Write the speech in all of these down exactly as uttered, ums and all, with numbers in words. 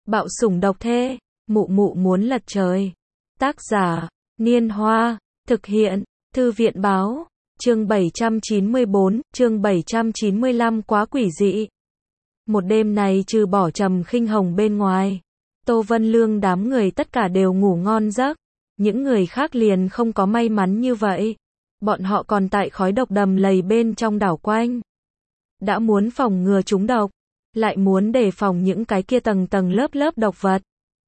Bạo sủng độc thê, mụ mụ muốn lật trời. Tác giả, Niên Hoa, thực hiện, Thư viện báo, chương bảy trăm chín mươi bốn, chương bảy trăm chín mươi lăm quá quỷ dị. Một đêm này trừ bỏ Trầm Khinh Hồng bên ngoài, Tô Vân Lương đám người tất cả đều ngủ ngon giấc, những người khác liền không có may mắn như vậy. Bọn họ còn tại khói độc đầm lầy bên trong đảo quanh. Đã muốn phòng ngừa chúng độc, lại muốn đề phòng những cái kia tầng tầng lớp lớp độc vật.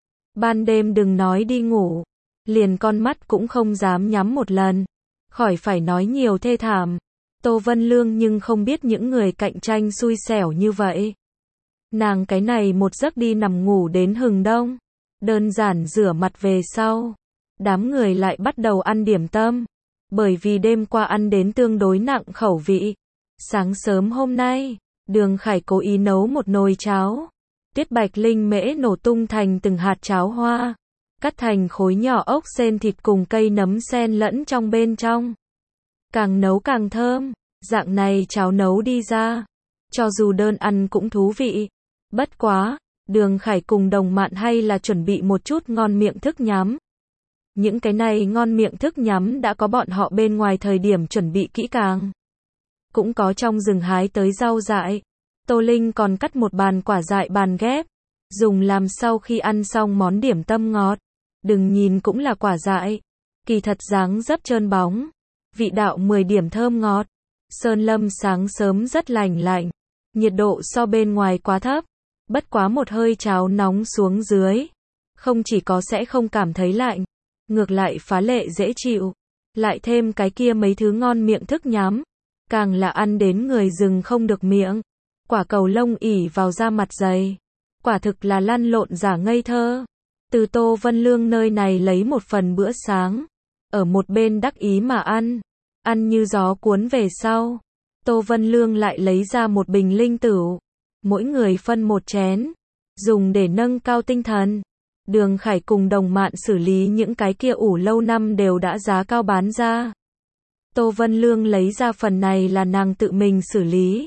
Ban đêm đừng nói đi ngủ, liền con mắt cũng không dám nhắm một lần, khỏi phải nói nhiều thê thảm. Tô Vân Lương nhưng không biết những người cạnh tranh xui xẻo như vậy. Nàng cái này một giấc đi nằm ngủ đến hừng đông, đơn giản rửa mặt về sau, đám người lại bắt đầu ăn điểm tâm, bởi vì đêm qua ăn đến tương đối nặng khẩu vị. Sáng sớm hôm nay, Đường Khải cố ý nấu một nồi cháo, Tuyết Bạch Linh mễ nổ tung thành từng hạt cháo hoa, cắt thành khối nhỏ ốc sên thịt cùng cây nấm sen lẫn trong bên trong. Càng nấu càng thơm, dạng này cháo nấu đi ra, cho dù đơn ăn cũng thú vị. Bất quá, Đường Khải cùng Đồng Mạn hay là chuẩn bị một chút ngon miệng thức nhắm. Những cái này ngon miệng thức nhắm đã có bọn họ bên ngoài thời điểm chuẩn bị kỹ càng. Cũng có trong rừng hái tới rau dại. Tô Linh còn cắt một bàn quả dại bàn ghép, dùng làm sau khi ăn xong món điểm tâm ngọt. Đừng nhìn cũng là quả dại, kỳ thật dáng dấp trơn bóng, vị đạo mười điểm thơm ngọt. Sơn lâm sáng sớm rất lành lạnh, nhiệt độ so bên ngoài quá thấp, bất quá một hơi cháo nóng xuống dưới, không chỉ có sẽ không cảm thấy lạnh, ngược lại phá lệ dễ chịu, lại thêm cái kia mấy thứ ngon miệng thức nhắm, càng là ăn đến người dừng không được miệng. Quả cầu lông ỉ vào da mặt dày, quả thực là lăn lộn giả ngây thơ. Từ Tô Vân Lương nơi này lấy một phần bữa sáng, ở một bên đắc ý mà ăn, ăn như gió cuốn về sau. Tô Vân Lương lại lấy ra một bình linh tửu, mỗi người phân một chén, dùng để nâng cao tinh thần. Đường Khải cùng Đồng Mạn xử lý những cái kia ủ lâu năm đều đã giá cao bán ra. Tô Vân Lương lấy ra phần này là nàng tự mình xử lý.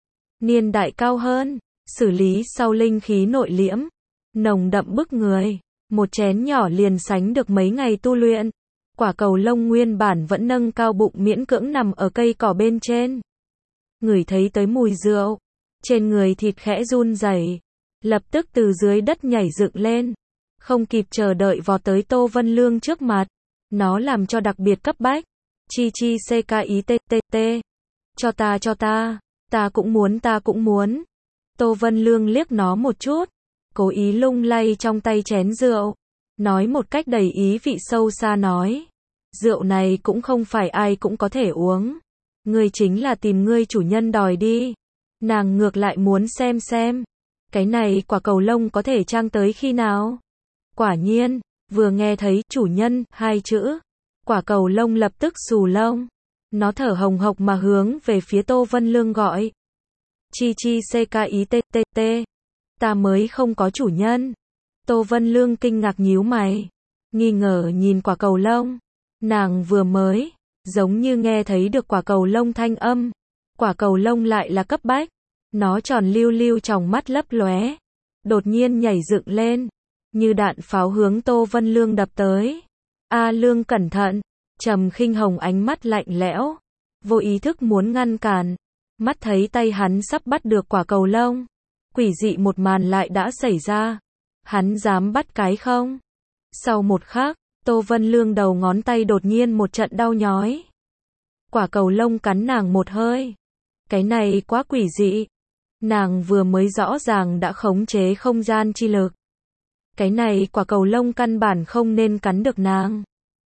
Niên đại cao hơn, xử lý sau linh khí nội liễm, nồng đậm bức người, một chén nhỏ liền sánh được mấy ngày tu luyện. Quả cầu lông nguyên bản vẫn nâng cao bụng miễn cưỡng nằm ở cây cỏ bên trên. Ngửi thấy tới mùi rượu, trên người thịt khẽ run rẩy, lập tức từ dưới đất nhảy dựng lên, không kịp chờ đợi vọt tới Tô Vân Lương trước mặt. Nó làm cho đặc biệt cấp bách. Chi chi ckittt. Cho ta cho ta, ta cũng muốn ta cũng muốn. Tô Vân Lương liếc nó một chút, cố ý lung lay trong tay chén rượu, nói một cách đầy ý vị sâu xa nói. Rượu này cũng không phải ai cũng có thể uống. Ngươi chính là tìm ngươi chủ nhân đòi đi. Nàng ngược lại muốn xem xem, cái này quả cầu lông có thể trang tới khi nào. Quả nhiên, vừa nghe thấy chủ nhân hai chữ, quả cầu lông lập tức xù lông. Nó thở hồng hộc mà hướng về phía Tô Vân Lương gọi. Chi chi ckittt. Ta mới không có chủ nhân. Tô Vân Lương kinh ngạc nhíu mày, nghi ngờ nhìn quả cầu lông. Nàng vừa mới, giống như nghe thấy được quả cầu lông thanh âm. Quả cầu lông lại là cấp bách. Nó tròn lưu lưu trong mắt lấp lóe, đột nhiên nhảy dựng lên, như đạn pháo hướng Tô Vân Lương đập tới. A Lương cẩn thận. Trầm Khinh Hồng ánh mắt lạnh lẽo, vô ý thức muốn ngăn cản, mắt thấy tay hắn sắp bắt được quả cầu lông. Quỷ dị một màn lại đã xảy ra. Hắn dám bắt cái không? Sau một khắc, Tô Vân Lương đầu ngón tay đột nhiên một trận đau nhói. Quả cầu lông cắn nàng một hơi. Cái này quá quỷ dị. Nàng vừa mới rõ ràng đã khống chế không gian chi lực. Cái này quả cầu lông căn bản không nên cắn được nàng.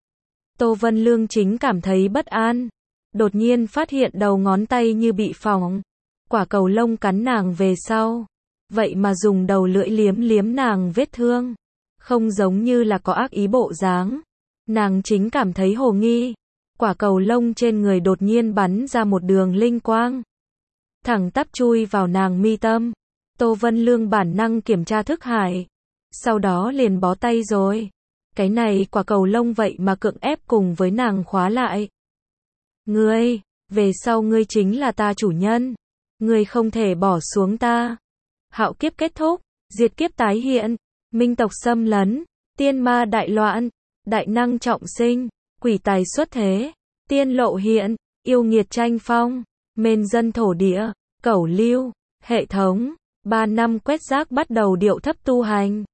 Tô Vân Lương chính cảm thấy bất an, đột nhiên phát hiện đầu ngón tay như bị phỏng. Quả cầu lông cắn nàng về sau, vậy mà dùng đầu lưỡi liếm liếm nàng vết thương, không giống như là có ác ý bộ dáng. Nàng chính cảm thấy hồ nghi. Quả cầu lông trên người đột nhiên bắn ra một đường linh quang, thẳng tắp chui vào nàng mi tâm. Tô Vân Lương bản năng kiểm tra thức hải, sau đó liền bó tay rồi. Cái này quả cầu lông vậy mà cưỡng ép cùng với nàng khóa lại. Ngươi, về sau ngươi chính là ta chủ nhân. Ngươi không thể bỏ xuống ta. Hạo kiếp kết thúc, diệt kiếp tái hiện. minh tộc xâm lấn, tiên ma đại loạn, đại năng trọng sinh, quỷ tài xuất thế, tiên lộ hiện, yêu nghiệt tranh phong, mên dân thổ địa, cẩu lưu, hệ thống, ba năm quét rác bắt đầu điệu thấp tu hành.